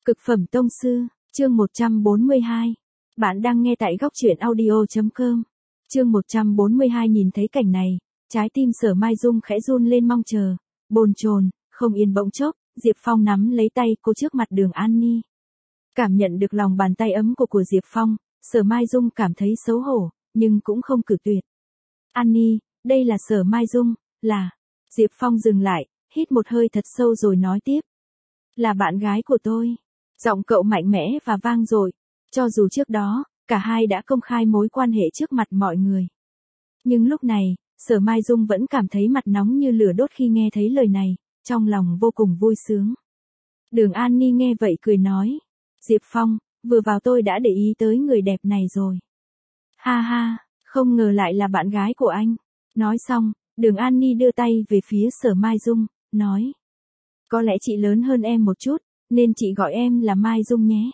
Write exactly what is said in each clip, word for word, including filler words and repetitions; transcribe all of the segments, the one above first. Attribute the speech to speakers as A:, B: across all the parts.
A: Cực phẩm tông sư, chương một trăm bốn mươi hai. Bạn đang nghe tại góc truyện audio chấm com. Chương một trăm bốn mươi hai nhìn thấy cảnh này, trái tim Sở Mai Dung khẽ run lên mong chờ, bồn chồn, không yên bỗng chốc, Diệp Phong nắm lấy tay cô trước mặt Đường An Ni. Cảm nhận được lòng bàn tay ấm của của Diệp Phong, Sở Mai Dung cảm thấy xấu hổ, nhưng cũng không cự tuyệt. An Ni, đây là Sở Mai Dung, là... Diệp Phong dừng lại, hít một hơi thật sâu rồi nói tiếp. Là bạn gái của tôi. Giọng cậu mạnh mẽ và vang dội, cho dù trước đó, cả hai đã công khai mối quan hệ trước mặt mọi người. Nhưng lúc này, Sở Mai Dung vẫn cảm thấy mặt nóng như lửa đốt khi nghe thấy lời này, trong lòng vô cùng vui sướng. Đường An Ni nghe vậy cười nói, Diệp Phong, vừa vào tôi đã để ý tới người đẹp này rồi. Ha ha, không ngờ lại là bạn gái của anh. Nói xong, Đường An Ni đưa tay về phía Sở Mai Dung, nói. Có lẽ chị lớn hơn em một chút, nên chị gọi em là Mai Dung nhé.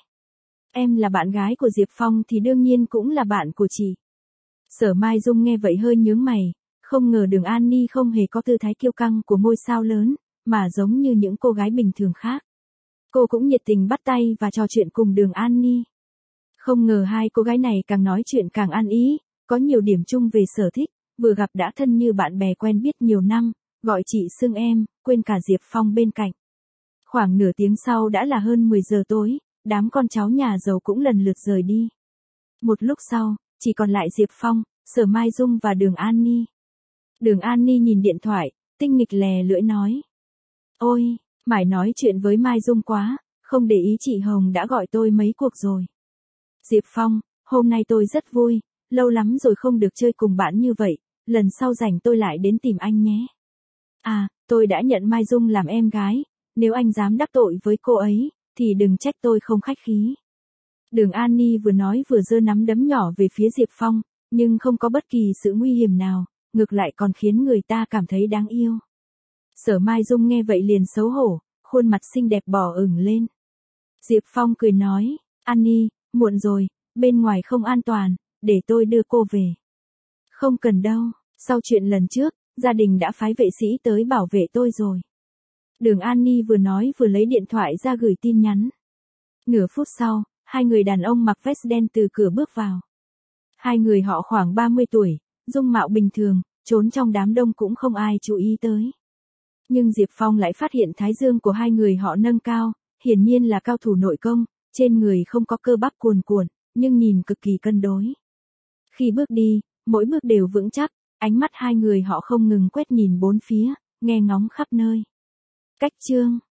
A: Em là bạn gái của Diệp Phong thì đương nhiên cũng là bạn của chị. Sở Mai Dung nghe vậy hơi nhướng mày, không ngờ Đường An Ni không hề có tư thái kiêu căng của ngôi sao lớn, mà giống như những cô gái bình thường khác. Cô cũng nhiệt tình bắt tay và trò chuyện cùng Đường An Ni. Không ngờ hai cô gái này càng nói chuyện càng ăn ý, có nhiều điểm chung về sở thích, vừa gặp đã thân như bạn bè quen biết nhiều năm, gọi chị xưng em, quên cả Diệp Phong bên cạnh. Khoảng nửa tiếng sau đã là hơn mười giờ tối, đám con cháu nhà giàu cũng lần lượt rời đi. Một lúc sau, chỉ còn lại Diệp Phong, Sở Mai Dung và Đường An Ni. Đường An Ni nhìn điện thoại, tinh nghịch lè lưỡi nói. Ôi, mải nói chuyện với Mai Dung quá, không để ý chị Hồng đã gọi tôi mấy cuộc rồi. Diệp Phong, hôm nay tôi rất vui, lâu lắm rồi không được chơi cùng bạn như vậy, lần sau rảnh tôi lại đến tìm anh nhé. À, tôi đã nhận Mai Dung làm em gái, nếu anh dám đắc tội với cô ấy, thì đừng trách tôi không khách khí. Đường An Ni vừa nói vừa giơ nắm đấm nhỏ về phía Diệp Phong, nhưng không có bất kỳ sự nguy hiểm nào, ngược lại còn khiến người ta cảm thấy đáng yêu. Sở Mai Dung nghe vậy liền xấu hổ, khuôn mặt xinh đẹp đỏ ửng lên. Diệp Phong cười nói, An Ni, muộn rồi, bên ngoài không an toàn, để tôi đưa cô về. Không cần đâu, sau chuyện lần trước, gia đình đã phái vệ sĩ tới bảo vệ tôi rồi. Đường An Ni vừa nói vừa lấy điện thoại ra gửi tin nhắn. Nửa phút sau, hai người đàn ông mặc vest đen từ cửa bước vào. Hai người họ khoảng ba mươi tuổi, dung mạo bình thường, trốn trong đám đông cũng không ai chú ý tới. Nhưng Diệp Phong lại phát hiện thái dương của hai người họ nâng cao, hiển nhiên là cao thủ nội công, trên người không có cơ bắp cuồn cuộn, nhưng nhìn cực kỳ cân đối. Khi bước đi, mỗi bước đều vững chắc, ánh mắt hai người họ không ngừng quét nhìn bốn phía, nghe ngóng khắp nơi. Cách chương